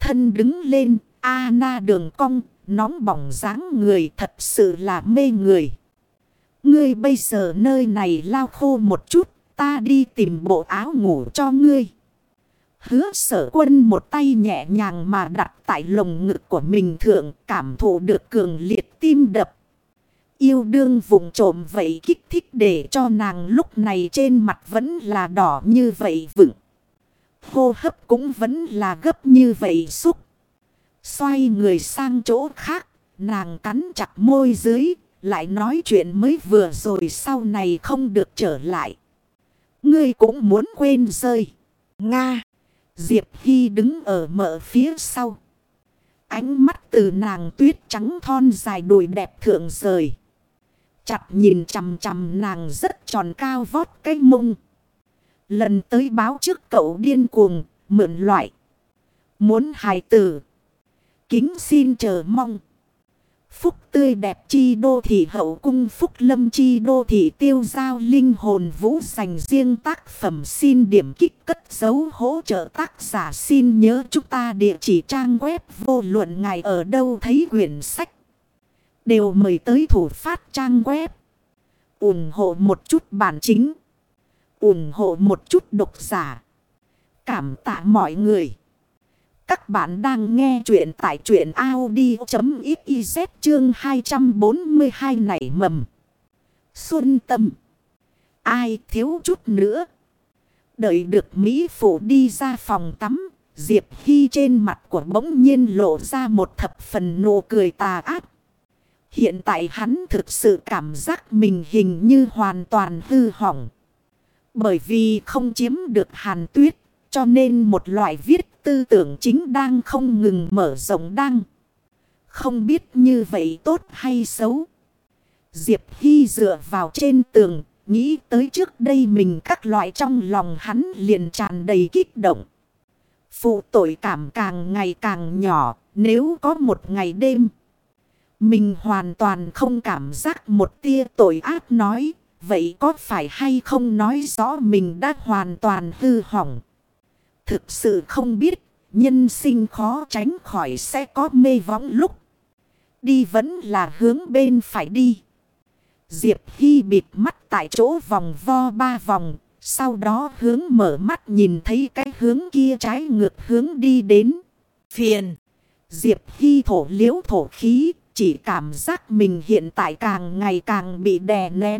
thân đứng lên. Anna đường cong, nóng bỏng dáng người thật sự là mê người. Ngươi bây giờ nơi này lau khô một chút, ta đi tìm bộ áo ngủ cho ngươi. Hứa Sở Quân một tay nhẹ nhàng mà đặt tại lồng ngực của mình thượng, cảm thụ được cường liệt tim đập. Yêu đương vùng trộm vậy kích thích để cho nàng lúc này trên mặt vẫn là đỏ như vậy vững. Hô hấp cũng vẫn là gấp như vậy xúc. Xoay người sang chỗ khác, nàng cắn chặt môi dưới, lại nói chuyện mới vừa rồi sau này không được trở lại. Ngươi cũng muốn quên rơi. Nga. Diệp Hy đứng ở mợ phía sau. Ánh mắt từ nàng tuyết trắng thon dài đùi đẹp thượng rời. Chặt nhìn chằm chằm nàng rất tròn cao vót cái mông. Lần tới báo trước cậu điên cuồng, mượn loại. Muốn hài tử. Kính xin chờ mong. Phúc tươi đẹp chi đô thị hậu cung, phúc lâm chi đô thị tiêu giao linh hồn vũ, dành riêng tác phẩm xin điểm kích cất dấu hỗ trợ tác giả. Xin nhớ chúng ta địa chỉ trang web vô luận ngài ở đâu thấy quyển sách đều mời tới thủ phát trang web. Ủng hộ một chút bản chính, ủng hộ một chút độc giả. Cảm tạ mọi người. Các bạn đang nghe chuyện tại truyện audio.xyz chương 242 nảy mầm. Xuân tâm. Ai thiếu chút nữa. Đợi được Mỹ Phụ đi ra phòng tắm, Diệp Hy trên mặt của bỗng nhiên lộ ra một thập phần nụ cười tà ác. Hiện tại hắn thực sự cảm giác mình hình như hoàn toàn hư hỏng. Bởi vì không chiếm được Hàn Tuyết, cho nên một loại viết tư tưởng chính đang không ngừng mở rộng đang. Không biết như vậy tốt hay xấu. Diệp Hy dựa vào trên tường, nghĩ tới trước đây mình các loại trong lòng hắn liền tràn đầy kích động. Phụ tội cảm càng ngày càng nhỏ, nếu có một ngày đêm mình hoàn toàn không cảm giác một tia tội ác nói, vậy có phải hay không nói rõ mình đã hoàn toàn hư hỏng. Thực sự không biết, nhân sinh khó tránh khỏi sẽ có mê võng lúc. Đi vẫn là hướng bên phải đi. Diệp Hy bịt mắt tại chỗ vòng vo 3 vòng. Sau đó hướng mở mắt nhìn thấy cái hướng kia trái ngược hướng đi đến. Phiền. Diệp Hy thổ liễu thổ khí. Chỉ cảm giác mình hiện tại càng ngày càng bị đè nén.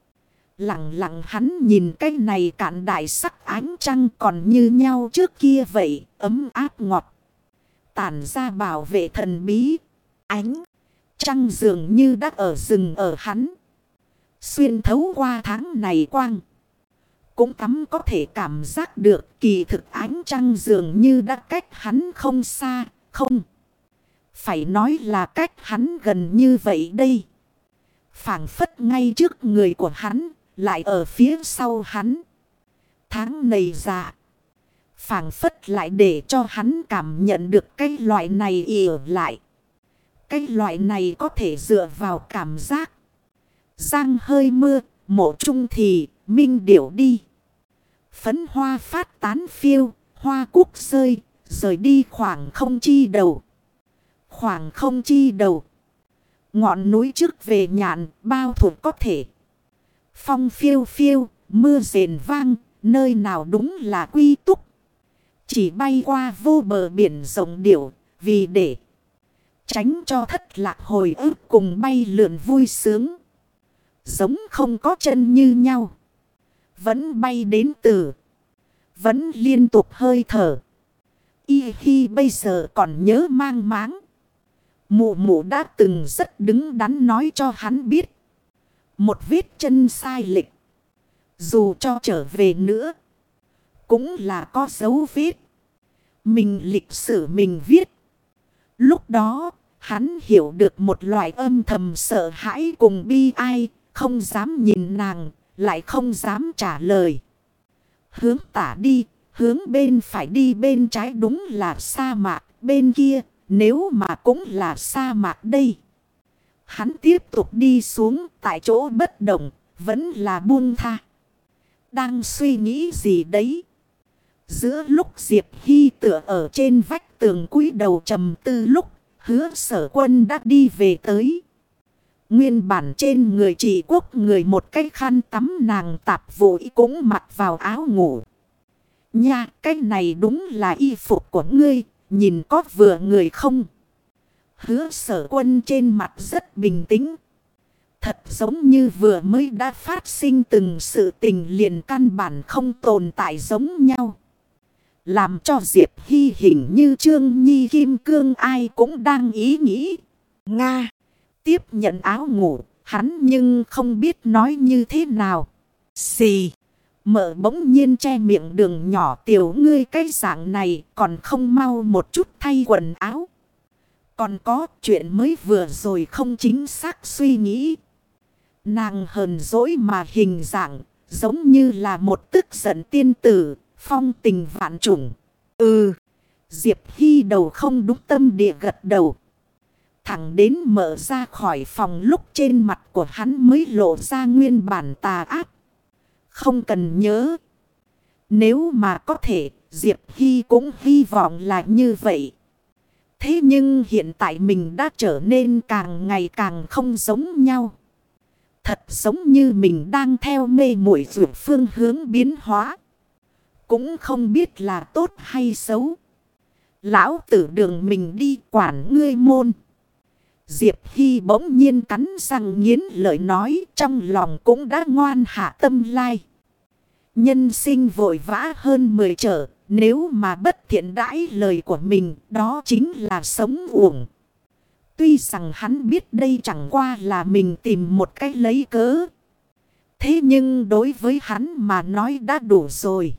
Lặng lặng hắn nhìn cái này cạn đại sắc ánh trăng còn như nhau trước kia vậy, ấm áp ngọt. Tản ra bảo vệ thần bí. Ánh trăng dường như đã ở rừng ở hắn. Xuyên thấu qua tháng này quang. Cũng tắm có thể cảm giác được kỳ thực ánh trăng dường như đã cách hắn không xa, không. Phải nói là cách hắn gần như vậy đây. Phảng phất ngay trước người của hắn, lại ở phía sau hắn. Tháng này dạ. Phảng phất lại để cho hắn cảm nhận được cái loại này ỉa lại. Cái loại này có thể dựa vào cảm giác. Giang hơi mưa, mộ trung thì, minh điểu đi. Phấn hoa phát tán phiêu, hoa cúc rơi, rời đi khoảng không chi đầu. Khoảng không chi đầu. Ngọn núi trước về nhạn, bao thuộc có thể. Phong phiêu phiêu, mưa rền vang, nơi nào đúng là quy túc. Chỉ bay qua vô bờ biển rộng điểu, vì để tránh cho thất lạc hồi ức cùng bay lượn vui sướng. Giống không có chân như nhau. Vẫn bay đến từ. Vẫn liên tục hơi thở. Y Hi bây giờ còn nhớ mang máng. Mụ mụ đã từng rất đứng đắn nói cho hắn biết. Một vết chân sai lệch. Dù cho trở về nữa. Cũng là có dấu vết. Mình lịch sử mình viết. Lúc đó hắn hiểu được một loại âm thầm sợ hãi cùng bi ai. Không dám nhìn nàng. Lại không dám trả lời. Hướng tả đi. Hướng bên phải đi, bên trái đúng là sa mạc. Bên kia nếu mà cũng là sa mạc đây. Hắn tiếp tục đi xuống tại chỗ bất động. Vẫn là buông tha. Đang suy nghĩ gì đấy. Giữa lúc Diệp Hy tựa ở trên vách tường cúi đầu trầm tư lúc Hứa Sở Quân đã đi về tới. Nguyên bản trên người Trị Quốc người một cái khăn tắm nàng tạp vụ cũng mặc vào áo ngủ. Nha, cái này đúng là y phục của ngươi, nhìn có vừa người không? Hứa Sở Quân trên mặt rất bình tĩnh. Thật giống như vừa mới đã phát sinh từng sự tình liền căn bản không tồn tại giống nhau. Làm cho Diệp Hy hình như Trương Nhi Kim Cương ai cũng đang ý nghĩ. Nga. Tiếp nhận áo ngủ, hắn nhưng không biết nói như thế nào. Xì. Mợ bỗng nhiên che miệng đường nhỏ tiểu ngươi cái dạng này còn không mau một chút thay quần áo. Còn có chuyện mới vừa rồi không chính xác suy nghĩ. Nàng hờn dỗi mà hình dạng giống như là một tức giận tiên tử, phong tình vạn trùng. Diệp Hy đầu không đúng tâm địa gật đầu. Thẳng đến mở ra khỏi phòng lúc trên mặt của hắn mới lộ ra nguyên bản tà ác. Không cần nhớ. Nếu mà có thể, Diệp Hy cũng hy vọng là như vậy. Thế nhưng hiện tại mình đã trở nên càng ngày càng không giống nhau. Thật giống như mình đang theo mê muội dược phương hướng biến hóa. Cũng không biết là tốt hay xấu. Lão tử đường mình đi quản ngươi môn. Diệp Hy bỗng nhiên cắn răng nghiến lợi nói trong lòng cũng đã ngoan hạ tâm lai. Nhân sinh vội vã hơn 10 trở, nếu mà bất thiện đãi lời của mình đó chính là sống uổng. Tuy rằng hắn biết đây chẳng qua là mình tìm một cách lấy cớ. Thế nhưng đối với hắn mà nói đã đủ rồi.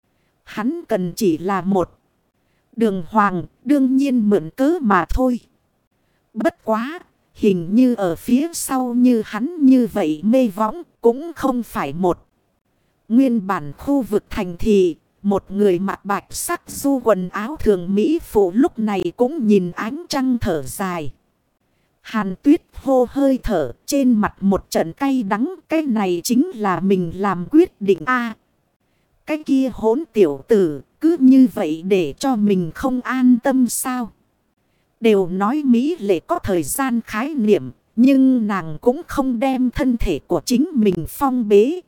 Hắn cần chỉ là một đường hoàng, đương nhiên mượn cớ mà thôi. Bất quá, hình như ở phía sau như hắn như vậy mê võng cũng không phải một. Nguyên bản khu vực thành thị, một người mặc bạch sắc du quần áo thường mỹ phụ lúc này cũng nhìn ánh trăng thở dài. Hàn Tuyết hô hơi thở trên mặt một trận cay đắng, cái này chính là mình làm quyết định a. Cái kia hỗn tiểu tử cứ như vậy để cho mình không an tâm sao? Đều nói mỹ lệ có thời gian khái niệm, nhưng nàng cũng không đem thân thể của chính mình phong bế.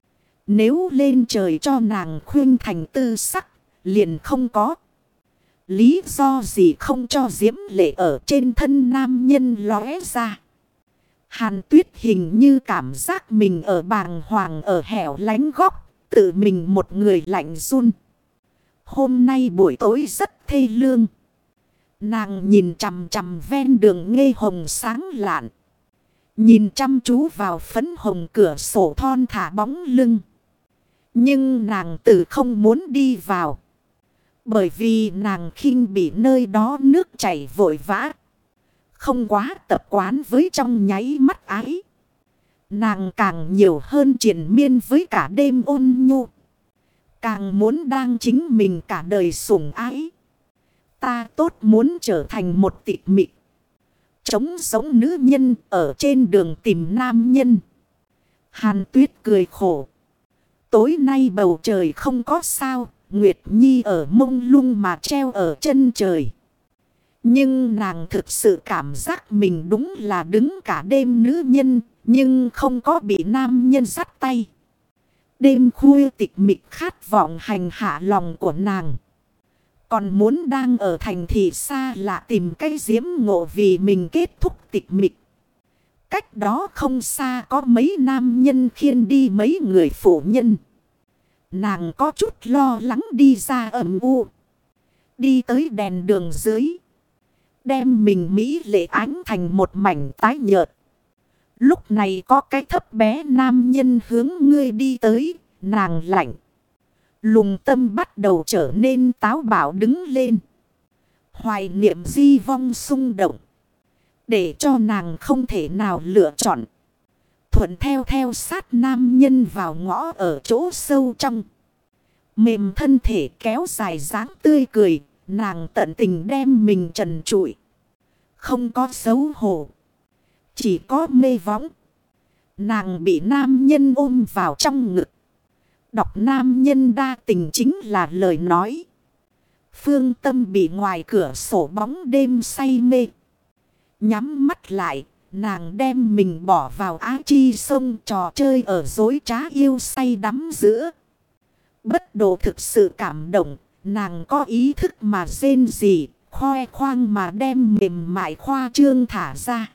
Nếu lên trời cho nàng khuyên thành tư sắc, liền không có lý do gì không cho diễm lệ ở trên thân nam nhân lóe ra. Hàn Tuyết hình như cảm giác mình ở bàng hoàng ở hẻo lánh góc, tự mình một người lạnh run. Hôm nay buổi tối rất thê lương. Nàng nhìn chằm chằm ven đường ngây hồng sáng lạn. Nhìn chăm chú vào phấn hồng cửa sổ thon thả bóng lưng. Nhưng nàng tự không muốn đi vào. Bởi vì nàng khinh bị nơi đó nước chảy vội vã. Không quá tập quán với trong nháy mắt ái. Nàng càng nhiều hơn triền miên với cả đêm ôn nhu. Càng muốn đang chính mình cả đời sủng ái. Ta tốt muốn trở thành một tịch mịch. Trống sống nữ nhân ở trên đường tìm nam nhân. Hàn Tuyết cười khổ. Tối nay bầu trời không có sao. Nguyệt Nhi ở mông lung mà treo ở chân trời. Nhưng nàng thực sự cảm giác mình đúng là đứng cả đêm nữ nhân. Nhưng không có bị nam nhân dắt tay. Đêm khuya tịch mịch khát vọng hành hạ lòng của nàng. Còn muốn đang ở thành thị xa lạ tìm cái diễm ngộ vì mình kết thúc tịch mịch. Cách đó không xa có mấy nam nhân khiêng đi mấy người phụ nhân. Nàng có chút lo lắng đi ra ẩm u. Đi tới đèn đường dưới. Đem mình mỹ lệ ánh thành một mảnh tái nhợt. Lúc này có cái thấp bé nam nhân hướng ngươi đi tới. Nàng lạnh. Lùng tâm bắt đầu trở nên táo bạo đứng lên. Hoài niệm di vong xung động. Để cho nàng không thể nào lựa chọn. Thuận theo sát nam nhân vào ngõ ở chỗ sâu trong. Mềm thân thể kéo dài dáng tươi cười. Nàng tận tình đem mình trần trụi. Không có xấu hổ. Chỉ có mê võng. Nàng bị nam nhân ôm vào trong ngực. Đọc nam nhân đa tình chính là lời nói. Phương Tâm bị ngoài cửa sổ bóng đêm say mê. Nhắm mắt lại, nàng đem mình bỏ vào Á Chi sông trò chơi ở dối trá yêu say đắm giữa. Bất đồ thực sự cảm động, nàng có ý thức mà rên rỉ, khoe khoang mà đem mềm mại khoa trương thả ra.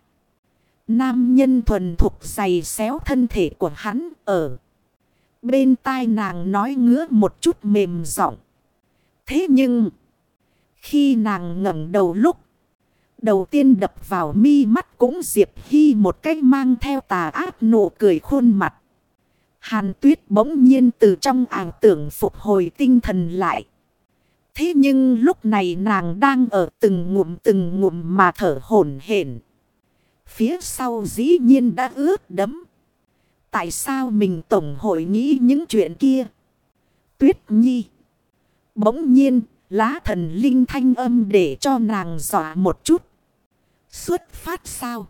Nam nhân thuần thục giày xéo thân thể của hắn ở bên tai nàng nói ngứa một chút mềm giọng. Thế nhưng, khi nàng ngẩng đầu lúc đầu tiên đập vào mi mắt cũng Diệp Hy một cách mang theo tà ác nụ cười khuôn mặt. Hàn Tuyết bỗng nhiên từ trong ảo tưởng phục hồi tinh thần lại. Thế nhưng lúc này nàng đang ở từng ngụm mà thở hổn hển. Phía sau dĩ nhiên đã ướt đẫm. Tại sao mình tổng hội nghĩ những chuyện kia? Tuyết Nhi. Bỗng nhiên, lá thần linh thanh âm để cho nàng dọa một chút. Xuất phát sao?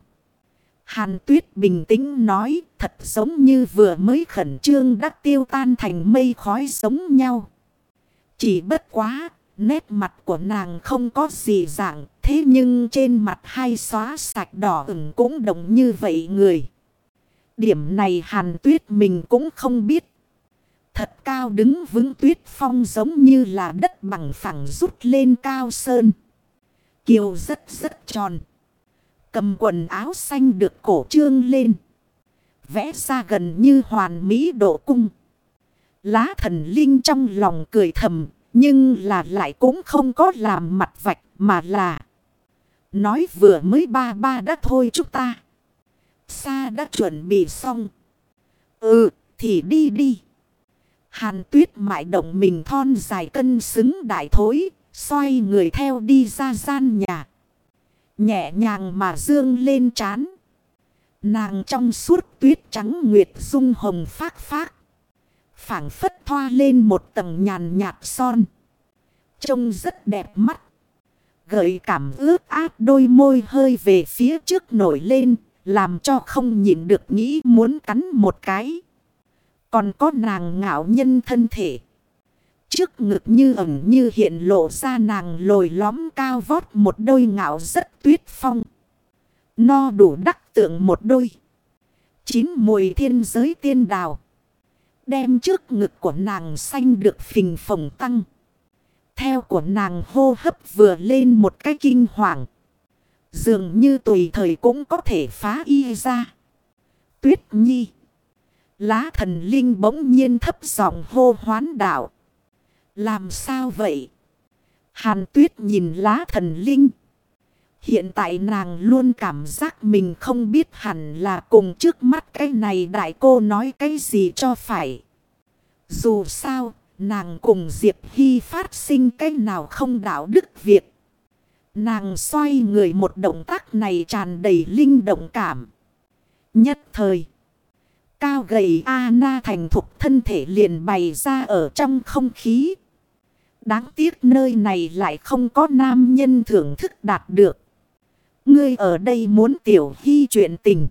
Hàn Tuyết bình tĩnh nói, thật giống như vừa mới khẩn trương đã tiêu tan thành mây khói giống nhau. Chỉ bất quá, nét mặt của nàng không có gì dạng, thế nhưng trên mặt hai xóa sạch đỏ ửng cũng đồng như vậy người. Điểm này Hàn Tuyết mình cũng không biết. Thật cao đứng vững tuyết phong giống như là đất bằng phẳng rút lên cao sơn. Kiều rất tròn. Cầm quần áo xanh được cổ trương lên. Vẽ ra gần như hoàn mỹ độ cung. Lá thần linh trong lòng cười thầm. Nhưng là lại cũng không có làm mặt vạch mà là. Nói vừa mới ba đã thôi chúng ta. Sa đã chuẩn bị xong. Ừ thì đi. Hàn Tuyết mại động mình thon dài cân xứng đại thối. Xoay người theo đi ra gian nhà. Nhẹ nhàng mà dương lên trán. Nàng trong suốt tuyết trắng nguyệt dung hồng phác phác. Phảng phất thoa lên một tầng nhàn nhạt son. Trông rất đẹp mắt. Gợi cảm ướt át đôi môi hơi về phía trước nổi lên. Làm cho không nhịn được nghĩ muốn cắn một cái. Còn có nàng ngạo nhân thân thể. Trước ngực như ẩn như hiện lộ ra nàng lồi lõm cao vót một đôi ngạo rất tuyết phong. No đủ đắc tượng một đôi. Chín mùi thiên giới tiên đào. Đem trước ngực của nàng xanh được phình phồng tăng. Theo của nàng hô hấp vừa lên một cái kinh hoàng. Dường như tùy thời cũng có thể phá y ra. Tuyết Nhi. Lá thần linh bỗng nhiên thấp giọng hô hoán đạo. Làm sao vậy? Hàn Tuyết nhìn lá thần linh. Hiện tại nàng luôn cảm giác mình không biết hẳn là cùng trước mắt cái này đại cô nói cái gì cho phải. Dù sao, nàng cùng Diệp Hy phát sinh cái nào không đạo đức việc. Nàng xoay người một động tác này tràn đầy linh động cảm. Nhất thời, cao gầy Anna thành thục thân thể liền bày ra ở trong không khí. Đáng tiếc nơi này lại không có nam nhân thưởng thức đạt được. Ngươi ở đây muốn Tiểu Hy chuyện tình.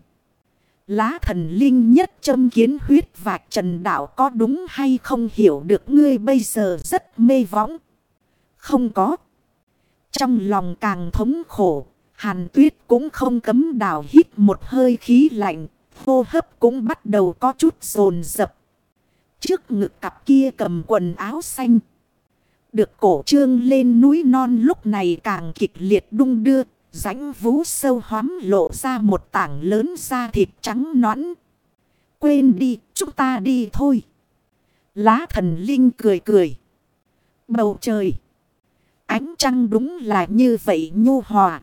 Lá thần linh nhất châm kiến huyết vạch trần đạo có đúng hay không hiểu được ngươi bây giờ rất mê võng. Không có. Trong lòng càng thống khổ, Hàn Tuyết cũng không cấm đào hít một hơi khí lạnh, hô hấp cũng bắt đầu có chút dồn dập. Trước ngực cặp kia cầm quần áo xanh. Được cổ trương lên núi non lúc này càng kịch liệt đung đưa. Rãnh vú sâu hoắm lộ ra một tảng lớn da thịt trắng nõn. Quên đi, chúng ta đi thôi. Lá thần linh cười cười. Bầu trời. Ánh trăng đúng là như vậy nhu hòa.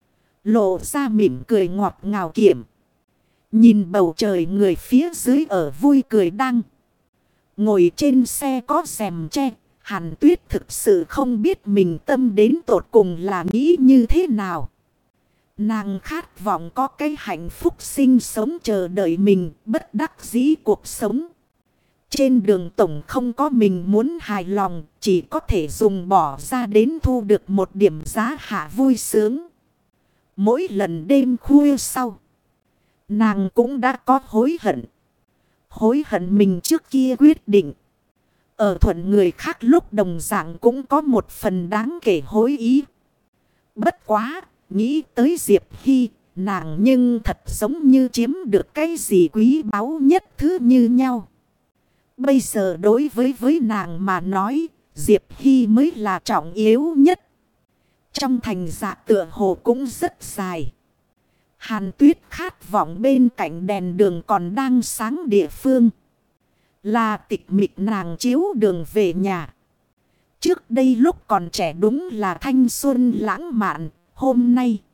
Lộ ra mỉm cười ngọt ngào kiểm. Nhìn bầu trời người phía dưới ở vui cười đăng. Ngồi trên xe có rèm che. Hàn Tuyết thực sự không biết mình tâm đến tột cùng là nghĩ như thế nào. Nàng khát vọng có cái hạnh phúc sinh sống chờ đợi mình, bất đắc dĩ cuộc sống. Trên đường tổng không có mình muốn hài lòng, chỉ có thể dùng bỏ ra đến thu được một điểm giá hạ vui sướng. Mỗi lần đêm khuya sau, nàng cũng đã có hối hận. Hối hận mình trước kia quyết định. ở thuận người khác lúc đồng dạng cũng có một phần đáng kể hối ý. Bất quá, nghĩ tới Diệp Hy, nàng nhưng thật giống như chiếm được cái gì quý báu nhất thứ như nhau. Bây giờ đối với nàng mà nói, Diệp Hy mới là trọng yếu nhất. Trong thành dạ tựa hồ cũng rất dài. Hàn Tuyết khát vọng bên cạnh đèn đường còn đang sáng địa phương. Là tịch mịch nàng chiếu đường về nhà. Trước đây lúc còn trẻ đúng là thanh xuân lãng mạn, hôm nay